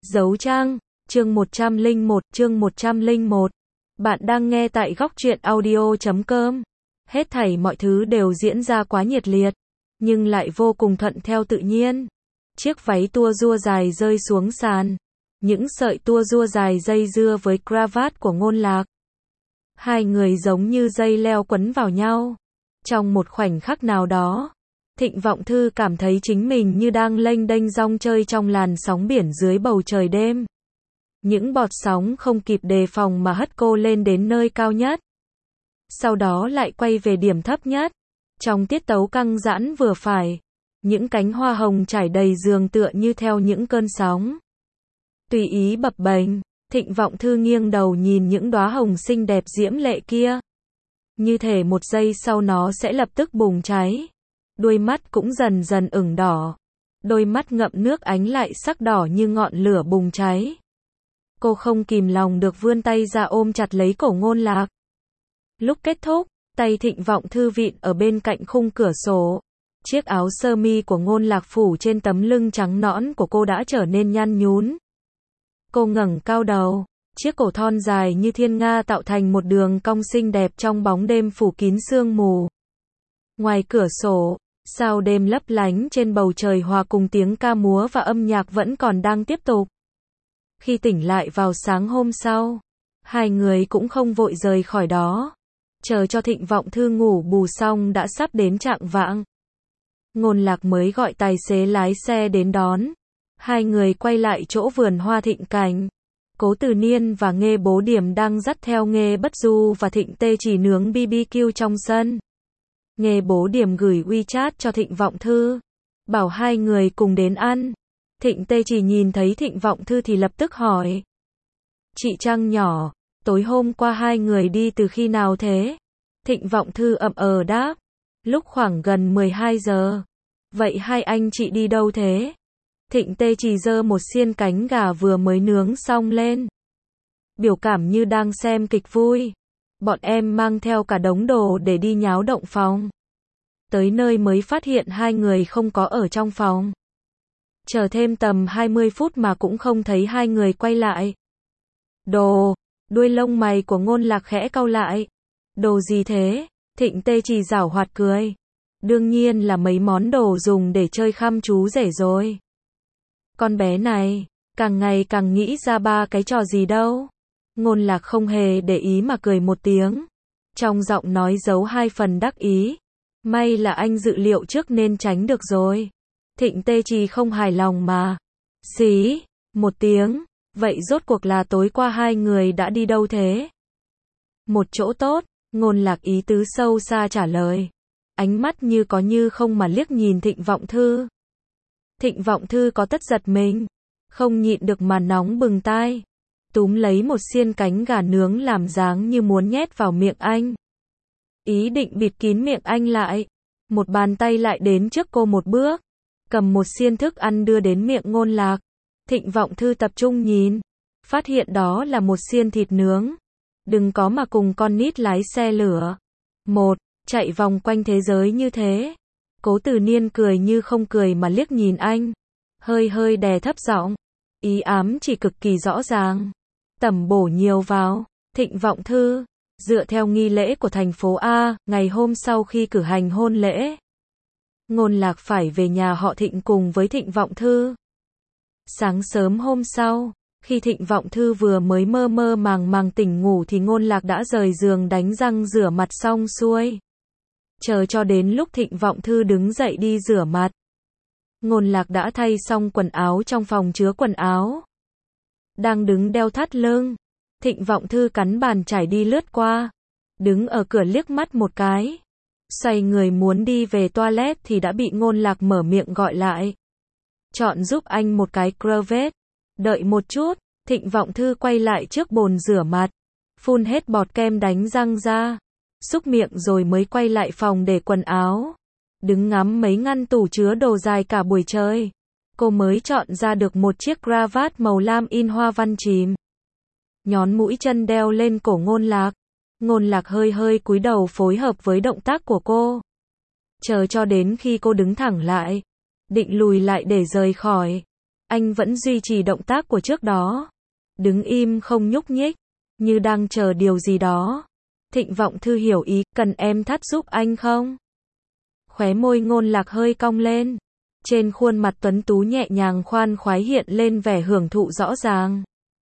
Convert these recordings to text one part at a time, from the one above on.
Dấu trang, chương 101. Bạn đang nghe tại góc truyện audio.com. Hết thảy mọi thứ đều diễn ra quá nhiệt liệt, nhưng lại vô cùng thuận theo tự nhiên. Chiếc váy tua rua dài rơi xuống sàn. Những sợi tua rua dài dây dưa với cravat của Ngôn Lạc. Hai người giống như dây leo quấn vào nhau. Trong một khoảnh khắc nào đó, Thịnh Vọng Thư cảm thấy chính mình như đang lênh đênh dong chơi trong làn sóng biển dưới bầu trời đêm. Những bọt sóng không kịp đề phòng mà hất cô lên đến nơi cao nhất. Sau đó lại quay về điểm thấp nhất. Trong tiết tấu căng giãn vừa phải, những cánh hoa hồng trải đầy giường tựa như theo những cơn sóng. Tùy ý bập bềnh, Thịnh Vọng Thư nghiêng đầu nhìn những đóa hồng xinh đẹp diễm lệ kia. Như thể một giây sau nó sẽ lập tức bùng cháy. Đuôi mắt cũng dần dần ửng đỏ. Đôi mắt ngậm nước ánh lại sắc đỏ như ngọn lửa bùng cháy. Cô không kìm lòng được vươn tay ra ôm chặt lấy cổ Ngôn Lạc. Lúc kết thúc, tay Thịnh Vọng Thư vịn ở bên cạnh khung cửa sổ. Chiếc áo sơ mi của Ngôn Lạc phủ trên tấm lưng trắng nõn của cô đã trở nên nhăn nhún. Cô ngẩng cao đầu, chiếc cổ thon dài như thiên nga tạo thành một đường cong xinh đẹp trong bóng đêm phủ kín sương mù. Ngoài cửa sổ, sao đêm lấp lánh trên bầu trời hòa cùng tiếng ca múa và âm nhạc vẫn còn đang tiếp tục. Khi tỉnh lại vào sáng hôm sau, hai người cũng không vội rời khỏi đó. Chờ cho Thịnh Vọng Thư ngủ bù xong đã sắp đến chạng vạng. Ngôn Lạc mới gọi tài xế lái xe đến đón. Hai người quay lại chỗ vườn hoa Thịnh Cảnh. Cố Từ Niên và Nghê Bố Điểm đang dắt theo Nghê Bất Du và Thịnh Tê Chỉ nướng BBQ trong sân. Nghê Bố Điểm gửi WeChat cho Thịnh Vọng Thư, bảo hai người cùng đến ăn. Thịnh Tê Chỉ nhìn thấy Thịnh Vọng Thư thì lập tức hỏi. Chị Trăng nhỏ, tối hôm qua hai người đi từ khi nào thế? Thịnh Vọng Thư đáp. Lúc khoảng gần 12 giờ. Vậy hai anh chị đi đâu thế? Thịnh Tê Chỉ giơ một xiên cánh gà vừa mới nướng xong lên. Biểu cảm như đang xem kịch vui. Bọn em mang theo cả đống đồ để đi nháo động phòng. Tới nơi mới phát hiện hai người không có ở trong phòng. Chờ thêm tầm 20 phút mà cũng không thấy hai người quay lại. Đồ, đuôi lông mày của Ngôn Lạc khẽ cau lại. Đồ gì thế? Thịnh Tê Chỉ giảo hoạt cười. Đương nhiên là mấy món đồ dùng để chơi khăm chú rể rồi. Con bé này, càng ngày càng nghĩ ra ba cái trò gì đâu. Ngôn Lạc không hề để ý mà cười một tiếng. Trong giọng nói giấu hai phần đắc ý. May là anh dự liệu trước nên tránh được rồi. Thịnh Tê Chỉ không hài lòng mà. Xí, một tiếng. Vậy rốt cuộc là tối qua hai người đã đi đâu thế? Một chỗ tốt, Ngôn Lạc ý tứ sâu xa trả lời. Ánh mắt như có như không mà liếc nhìn Thịnh Vọng Thư. Thịnh Vọng Thư có tất giật mình. Không nhịn được mà nóng bừng tai. Túm lấy một xiên cánh gà nướng làm dáng như muốn nhét vào miệng anh. Ý định bịt kín miệng anh lại. Một bàn tay lại đến trước cô một bước. Cầm một xiên thức ăn đưa đến miệng Ngôn Lạc. Thịnh Vọng Thư tập trung nhìn. Phát hiện đó là một xiên thịt nướng. Đừng có mà cùng con nít lái xe lửa. Chạy vòng quanh thế giới như thế. Cố Từ Niên cười như không cười mà liếc nhìn anh. Hơi đè thấp giọng. Ý ám chỉ cực kỳ rõ ràng. Tẩm bổ nhiều vào. Thịnh Vọng Thư. Dựa theo nghi lễ của thành phố A, ngày hôm sau khi cử hành hôn lễ, Ngôn Lạc phải về nhà họ Thịnh cùng với Thịnh Vọng Thư. Sáng sớm hôm sau, khi Thịnh Vọng Thư vừa mới mơ mơ màng tỉnh ngủ thì Ngôn Lạc đã rời giường đánh răng rửa mặt xong xuôi. Chờ cho đến lúc Thịnh Vọng Thư đứng dậy đi rửa mặt, Ngôn Lạc đã thay xong quần áo trong phòng chứa quần áo. Đang đứng đeo thắt lưng, Thịnh Vọng Thư cắn bàn chải đi lướt qua. Đứng ở cửa liếc mắt một cái. Xoay người muốn đi về toilet thì đã bị Ngôn Lạc mở miệng gọi lại. Chọn giúp anh một cái crevette. Đợi một chút, Thịnh Vọng Thư quay lại trước bồn rửa mặt. Phun hết bọt kem đánh răng ra. Xúc miệng rồi mới quay lại phòng để quần áo. Đứng ngắm mấy ngăn tủ chứa đồ dài cả buổi trời. Cô mới chọn ra được một chiếc cravat màu lam in hoa văn chìm. Nhón mũi chân đeo lên cổ Ngôn Lạc. Ngôn Lạc hơi cúi đầu phối hợp với động tác của cô. Chờ cho đến khi cô đứng thẳng lại, định lùi lại để rời khỏi. Anh vẫn duy trì động tác của trước đó. Đứng im không nhúc nhích, như đang chờ điều gì đó. Thịnh Vọng Thư hiểu ý, cần em thắt giúp anh không? Khóe môi Ngôn Lạc hơi cong lên. Trên khuôn mặt tuấn tú nhẹ nhàng khoan khoái hiện lên vẻ hưởng thụ rõ ràng.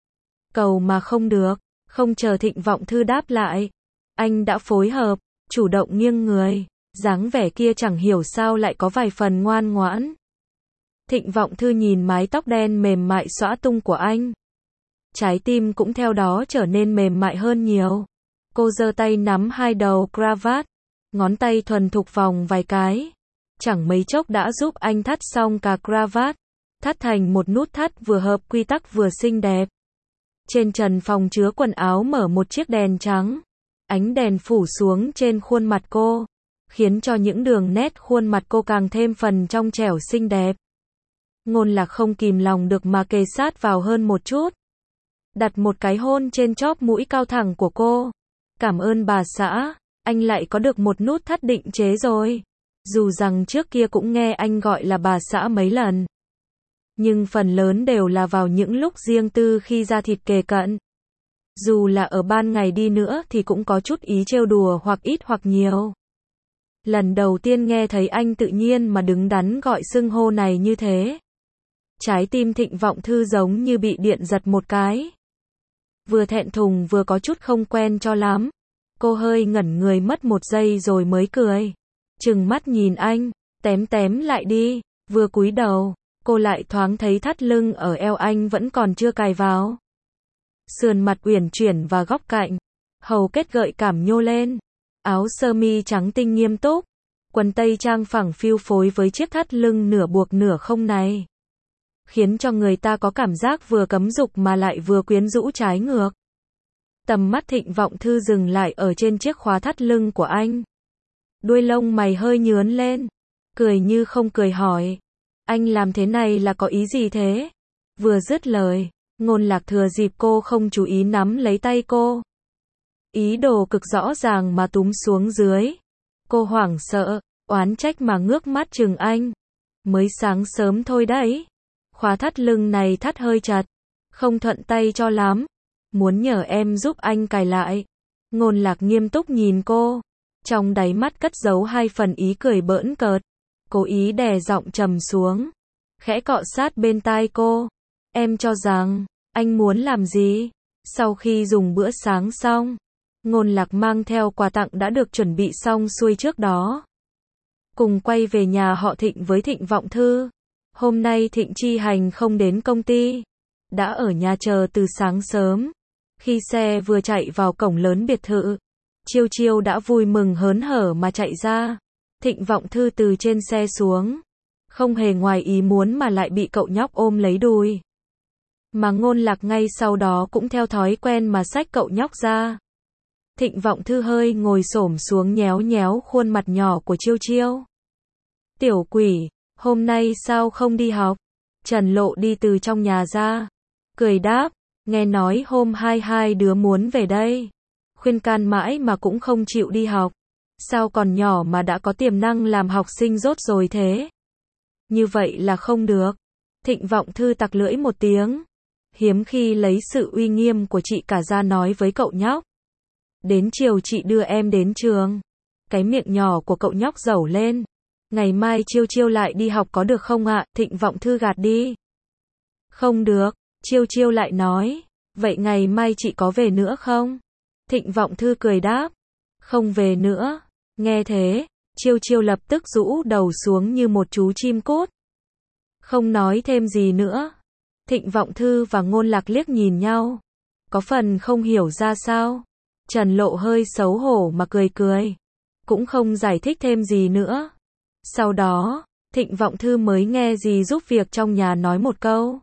Cầu mà không được, không chờ Thịnh Vọng Thư đáp lại. Anh đã phối hợp, chủ động nghiêng người, dáng vẻ kia chẳng hiểu sao lại có vài phần ngoan ngoãn. Thịnh Vọng Thư nhìn mái tóc đen mềm mại xõa tung của anh. Trái tim cũng theo đó trở nên mềm mại hơn nhiều. Cô giơ tay nắm hai đầu cravat, ngón tay thuần thục vòng vài cái. Chẳng mấy chốc đã giúp anh thắt xong cả cravat, thắt thành một nút thắt vừa hợp quy tắc vừa xinh đẹp. Trên trần phòng chứa quần áo mở một chiếc đèn trắng. Ánh đèn phủ xuống trên khuôn mặt cô, khiến cho những đường nét khuôn mặt cô càng thêm phần trong trẻo xinh đẹp. Ngôn Lạc không kìm lòng được mà kề sát vào hơn một chút. Đặt một cái hôn trên chóp mũi cao thẳng của cô. Cảm ơn bà xã, anh lại có được một nút thắt định chế rồi. Dù rằng trước kia cũng nghe anh gọi là bà xã mấy lần. Nhưng phần lớn đều là vào những lúc riêng tư khi da thịt kề cận. Dù là ở ban ngày đi nữa thì cũng có chút ý trêu đùa hoặc ít hoặc nhiều. Lần đầu tiên nghe thấy anh tự nhiên mà đứng đắn gọi xưng hô này như thế. Trái tim Thịnh Vọng Thư giống như bị điện giật một cái. Vừa thẹn thùng vừa có chút không quen cho lắm. Cô hơi ngẩn người mất một giây rồi mới cười. Trừng mắt nhìn anh, tém lại đi. Vừa cúi đầu, cô lại thoáng thấy thắt lưng ở eo anh vẫn còn chưa cài vào. Sườn mặt uyển chuyển và góc cạnh, hầu kết gợi cảm nhô lên. Áo sơ mi trắng tinh nghiêm túc, quần tây trang phẳng phiu phối với chiếc thắt lưng nửa buộc nửa không này. Khiến cho người ta có cảm giác vừa cấm dục mà lại vừa quyến rũ trái ngược. Tầm mắt Thịnh Vọng Thư dừng lại ở trên chiếc khóa thắt lưng của anh. Đuôi lông mày hơi nhướn lên, cười như không cười hỏi. Anh làm thế này là có ý gì thế? Vừa dứt lời, Ngôn Lạc thừa dịp cô không chú ý nắm lấy tay cô. Ý đồ cực rõ ràng mà túm xuống dưới. Cô hoảng sợ, oán trách mà ngước mắt chừng anh. Mới sáng sớm thôi đấy. Khóa thắt lưng này thắt hơi chặt, không thuận tay cho lắm. Muốn nhờ em giúp anh cài lại. Ngôn Lạc nghiêm túc nhìn cô. Trong đáy mắt cất giấu hai phần ý cười bỡn cợt. Cố ý đè giọng trầm xuống. Khẽ cọ sát bên tai cô. Em cho rằng, anh muốn làm gì? Sau khi dùng bữa sáng xong, Ngôn Lạc mang theo quà tặng đã được chuẩn bị xong xuôi trước đó. Cùng quay về nhà họ Thịnh với Thịnh Vọng Thư. Hôm nay Thịnh Chi Hành không đến công ty. Đã ở nhà chờ từ sáng sớm. Khi xe vừa chạy vào cổng lớn biệt thự, Chiêu Chiêu đã vui mừng hớn hở mà chạy ra. Thịnh Vọng Thư từ trên xe xuống. Không hề ngoài ý muốn mà lại bị cậu nhóc ôm lấy đùi. Mà Ngôn Lạc ngay sau đó cũng theo thói quen mà xách cậu nhóc ra. Thịnh Vọng Thư hơi ngồi xổm xuống nhéo nhéo khuôn mặt nhỏ của Chiêu Chiêu. Tiểu quỷ, hôm nay sao không đi học? Trần Lộ đi từ trong nhà ra. Cười đáp, nghe nói hôm hai đứa muốn về đây. Khuyên can mãi mà cũng không chịu đi học. Sao còn nhỏ mà đã có tiềm năng làm học sinh rốt rồi thế? Như vậy là không được. Thịnh Vọng Thư tặc lưỡi một tiếng. Hiếm khi lấy sự uy nghiêm của chị cả ra nói với cậu nhóc. Đến chiều chị đưa em đến trường. Cái miệng nhỏ của cậu nhóc dẩu lên. Ngày mai Chiêu Chiêu lại đi học có được không ạ? Thịnh Vọng Thư gạt đi. Không được, Chiêu Chiêu lại nói. Vậy ngày mai chị có về nữa không? Thịnh Vọng Thư cười đáp. Không về nữa. Nghe thế, Chiêu Chiêu lập tức rũ đầu xuống như một chú chim cút. Không nói thêm gì nữa. Thịnh Vọng Thư và Ngôn Lạc liếc nhìn nhau. Có phần không hiểu ra sao. Trần Lộ hơi xấu hổ mà cười cười. Cũng không giải thích thêm gì nữa. Sau đó, Thịnh Vọng Thư mới nghe dì giúp việc trong nhà nói một câu.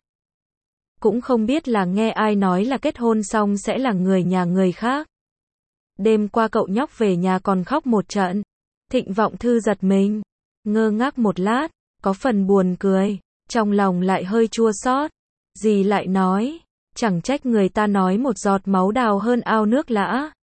Cũng không biết là nghe ai nói là kết hôn xong sẽ là người nhà người khác. Đêm qua cậu nhóc về nhà còn khóc một trận. Thịnh Vọng Thư giật mình. Ngơ ngác một lát, có phần buồn cười. Trong lòng lại hơi chua xót. Dì lại nói. Chẳng trách người ta nói một giọt máu đào hơn ao nước lã.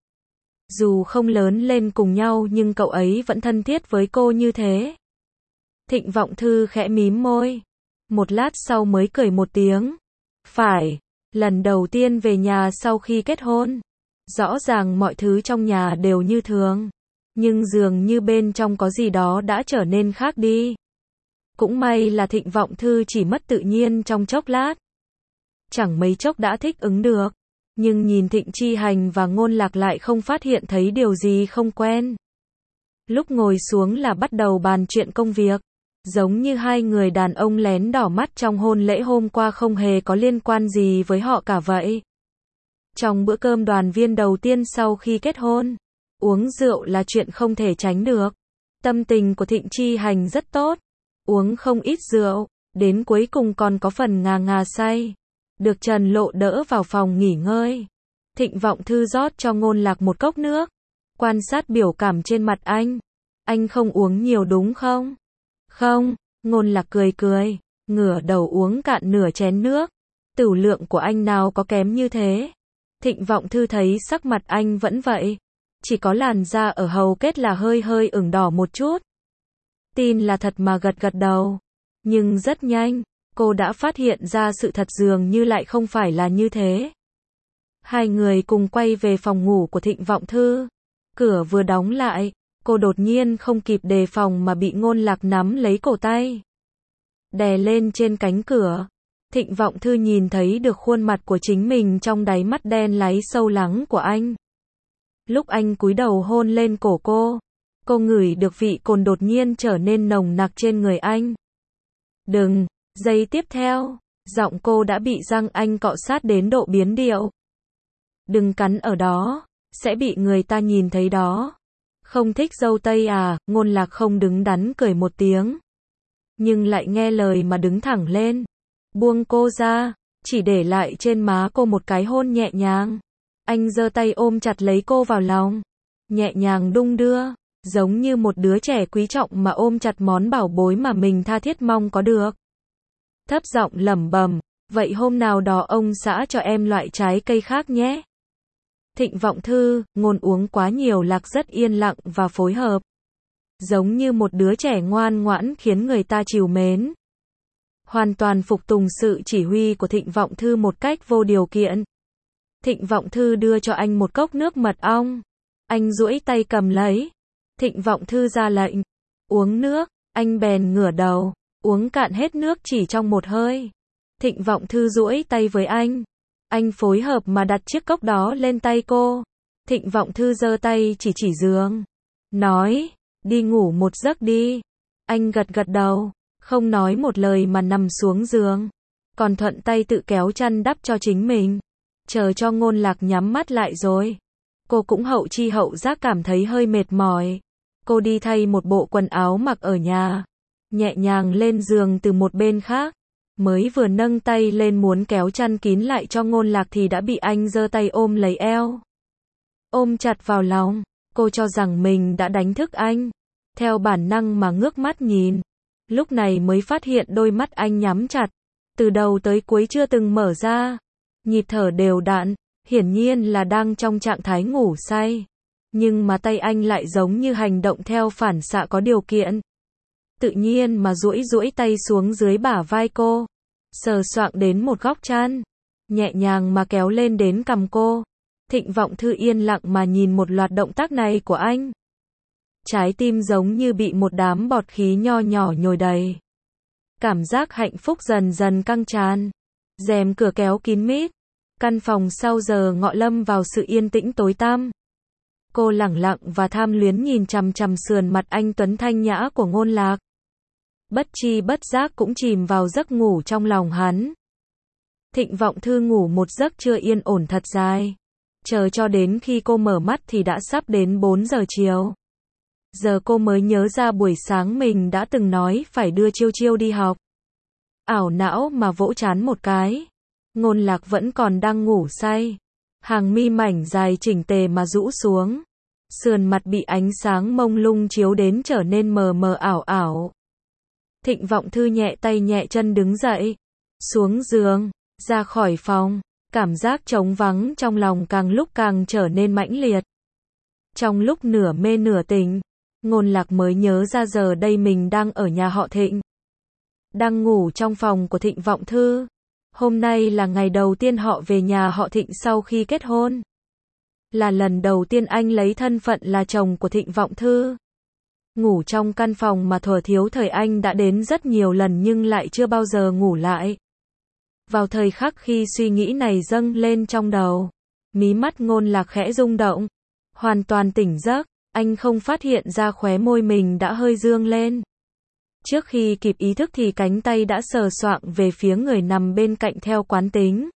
Dù không lớn lên cùng nhau nhưng cậu ấy vẫn thân thiết với cô như thế. Thịnh Vọng Thư khẽ mím môi. một lát sau mới cười một tiếng. Phải, lần đầu tiên về nhà sau khi kết hôn. Rõ ràng mọi thứ trong nhà đều như thường, nhưng dường như bên trong có gì đó đã trở nên khác đi. Cũng may là Thịnh Vọng Thư chỉ mất tự nhiên trong chốc lát. Chẳng mấy chốc đã thích ứng được, nhưng nhìn Thịnh Chi Hành và Ngôn Lạc lại không phát hiện thấy điều gì không quen. Lúc ngồi xuống là bắt đầu bàn chuyện công việc, giống như hai người đàn ông lén đỏ mắt trong hôn lễ hôm qua không hề có liên quan gì với họ cả vậy. Trong bữa cơm đoàn viên đầu tiên sau khi kết hôn, uống rượu là chuyện không thể tránh được. Tâm tình của Thịnh Chi Hành rất tốt, uống không ít rượu, đến cuối cùng còn có phần ngà ngà say. Được Trần Lộ đỡ vào phòng nghỉ ngơi. Thịnh Vọng Thư rót cho Ngôn Lạc một cốc nước, quan sát biểu cảm trên mặt anh. Anh không uống nhiều đúng không? Không, Ngôn Lạc cười cười, ngửa đầu uống cạn nửa chén nước. Tửu lượng của anh nào có kém như thế. Thịnh Vọng Thư thấy sắc mặt anh vẫn vậy, chỉ có làn da ở hầu kết là hơi hơi ửng đỏ một chút. Tin là thật mà gật gật đầu. Nhưng rất nhanh, cô đã phát hiện ra sự thật dường như lại không phải là như thế. Hai người cùng quay về phòng ngủ của Thịnh Vọng Thư. Cửa vừa đóng lại, cô đột nhiên không kịp đề phòng mà bị Ngôn Lạc nắm lấy cổ tay, đè lên trên cánh cửa. Thịnh Vọng Thư nhìn thấy được khuôn mặt của chính mình trong đáy mắt đen láy sâu lắng của anh. Lúc anh cúi đầu hôn lên cổ cô ngửi được vị cồn đột nhiên trở nên nồng nặc trên người anh. Đừng, giây tiếp theo, giọng cô đã bị răng anh cọ sát đến độ biến điệu. Đừng cắn ở đó, sẽ bị người ta nhìn thấy đó. Không thích dâu tây à? Ngôn Lạc không đứng đắn cười một tiếng, nhưng lại nghe lời mà đứng thẳng lên, buông cô ra, chỉ để lại trên má cô một cái hôn nhẹ nhàng. Anh giơ tay ôm chặt lấy cô vào lòng, nhẹ nhàng đung đưa, giống như một đứa trẻ quý trọng mà ôm chặt món bảo bối mà mình tha thiết mong có được. Thấp giọng lẩm bẩm, vậy hôm nào đó ông xã cho em loại trái cây khác nhé. Thịnh Vọng Thư, Ngôn uống quá nhiều Lạc rất yên lặng và phối hợp, giống như một đứa trẻ ngoan ngoãn khiến người ta trìu mến. Hoàn toàn phục tùng sự chỉ huy của Thịnh Vọng Thư một cách vô điều kiện. Thịnh Vọng Thư đưa cho anh một cốc nước mật ong. Anh duỗi tay cầm lấy. Thịnh Vọng Thư ra lệnh, uống nước. Anh bèn ngửa đầu, uống cạn hết nước chỉ trong một hơi. Thịnh Vọng Thư duỗi tay với anh. Anh phối hợp mà đặt chiếc cốc đó lên tay cô. Thịnh Vọng Thư giơ tay chỉ giường, nói, đi ngủ một giấc đi. Anh gật gật đầu, không nói một lời mà nằm xuống giường, còn thuận tay tự kéo chăn đắp cho chính mình. Chờ cho Ngôn Lạc nhắm mắt lại rồi, cô cũng hậu chi hậu giác cảm thấy hơi mệt mỏi. Cô đi thay một bộ quần áo mặc ở nhà, nhẹ nhàng lên giường từ một bên khác. Mới vừa nâng tay lên muốn kéo chăn kín lại cho Ngôn Lạc thì đã bị anh giơ tay ôm lấy eo, ôm chặt vào lòng. Cô cho rằng mình đã đánh thức anh, theo bản năng mà ngước mắt nhìn. Lúc này mới phát hiện đôi mắt anh nhắm chặt, từ đầu tới cuối chưa từng mở ra, nhịp thở đều đặn, hiển nhiên là đang trong trạng thái ngủ say. Nhưng mà tay anh lại giống như hành động theo phản xạ có điều kiện, tự nhiên mà duỗi tay xuống dưới bả vai cô, sờ soạng đến một góc chăn, nhẹ nhàng mà kéo lên đến cằm cô. Thịnh Vọng Thư yên lặng mà nhìn một loạt động tác này của anh. Trái tim giống như bị một đám bọt khí nho nhỏ nhồi đầy. Cảm giác hạnh phúc dần dần căng tràn. Rèm cửa kéo kín mít. Căn phòng sau giờ ngọ lâm vào sự yên tĩnh tối tăm. Cô lẳng lặng và tham luyến nhìn chằm chằm sườn mặt anh tuấn thanh nhã của Ngôn Lạc. Bất chi bất giác cũng chìm vào giấc ngủ trong lòng hắn. Thịnh Vọng Thư ngủ một giấc chưa yên ổn thật dài. Chờ cho đến khi cô mở mắt thì đã sắp đến 4 giờ chiều. Giờ cô mới nhớ ra buổi sáng mình đã từng nói phải đưa Chiêu Chiêu đi học. Ảo não mà vỗ trán một cái. Ngôn Lạc vẫn còn đang ngủ say. Hàng mi mảnh dài chỉnh tề mà rũ xuống. Sườn mặt bị ánh sáng mông lung chiếu đến trở nên mờ mờ ảo ảo. Thịnh Vọng Thư nhẹ tay nhẹ chân đứng dậy, xuống giường, ra khỏi phòng. Cảm giác trống vắng trong lòng càng lúc càng trở nên mãnh liệt. Trong lúc nửa mê nửa tỉnh, Ngôn Lạc mới nhớ ra giờ đây mình đang ở nhà họ Thịnh. đang ngủ trong phòng của Thịnh Vọng Thư. Hôm nay là ngày đầu tiên họ về nhà họ Thịnh sau khi kết hôn. Là lần đầu tiên anh lấy thân phận là chồng của Thịnh Vọng Thư. Ngủ trong căn phòng mà thuở thiếu thời anh đã đến rất nhiều lần nhưng lại chưa bao giờ ngủ lại. Vào thời khắc khi suy nghĩ này dâng lên trong đầu, mí mắt Ngôn Lạc khẽ rung động. Hoàn toàn tỉnh giấc, anh không phát hiện ra khóe môi mình đã hơi dương lên. Trước khi kịp ý thức thì cánh tay đã sờ soạng về phía người nằm bên cạnh theo quán tính.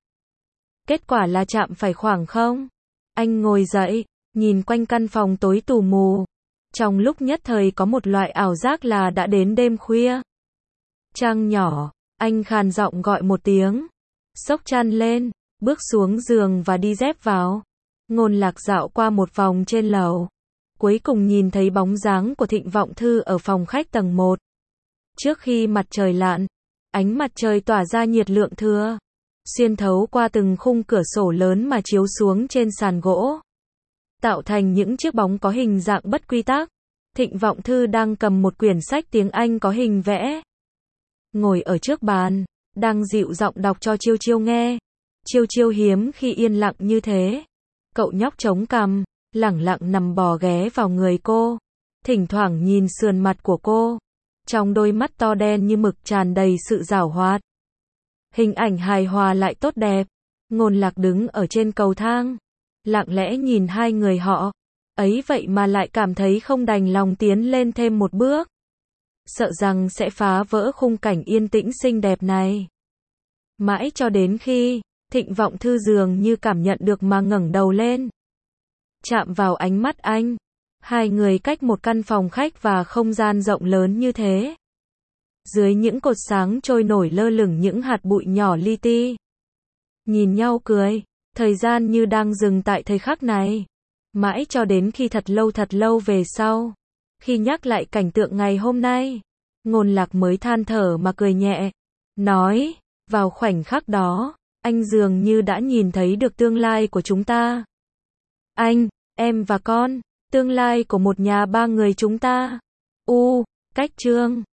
Kết quả là chạm phải khoảng không. Anh ngồi dậy, nhìn quanh căn phòng tối tù mù. Trong lúc nhất thời có một loại ảo giác là đã đến đêm khuya. Trang nhỏ, anh khàn giọng gọi một tiếng. Xốc chăn lên, bước xuống giường và đi dép vào. Ngôn Lạc dạo qua một vòng trên lầu. Cuối cùng nhìn thấy bóng dáng của Thịnh Vọng Thư ở phòng khách tầng 1. Trước khi mặt trời lặn, ánh mặt trời tỏa ra nhiệt lượng thừa, xuyên thấu qua từng khung cửa sổ lớn mà chiếu xuống trên sàn gỗ, tạo thành những chiếc bóng có hình dạng bất quy tắc. Thịnh Vọng Thư đang cầm một quyển sách tiếng Anh có hình vẽ. Ngồi ở trước bàn, đang dịu giọng đọc cho Chiêu Chiêu nghe. Chiêu Chiêu hiếm khi yên lặng như thế. Cậu nhóc chống cằm, lẳng lặng nằm bò ghé vào người cô. Thỉnh thoảng nhìn sườn mặt của cô. Trong đôi mắt to đen như mực tràn đầy sự giảo hoạt. Hình ảnh hài hòa lại tốt đẹp. Ngôn Lạc đứng ở trên cầu thang, lặng lẽ nhìn hai người họ. Ấy vậy mà lại cảm thấy không đành lòng tiến lên thêm một bước. Sợ rằng sẽ phá vỡ khung cảnh yên tĩnh xinh đẹp này. Mãi cho đến khi Thịnh Vọng Thư dường như cảm nhận được mà ngẩng đầu lên. Chạm vào ánh mắt anh. Hai người cách một căn phòng khách và không gian rộng lớn như thế. Dưới những cột sáng trôi nổi lơ lửng những hạt bụi nhỏ li ti. Nhìn nhau cười, thời gian như đang dừng tại thời khắc này. Mãi cho đến khi thật lâu về sau. Khi nhắc lại cảnh tượng ngày hôm nay, Ngôn Lạc mới than thở mà cười nhẹ. Nói, vào khoảnh khắc đó, anh dường như đã nhìn thấy được tương lai của chúng ta. Anh, em và con, tương lai của một nhà ba người chúng ta. Cách chương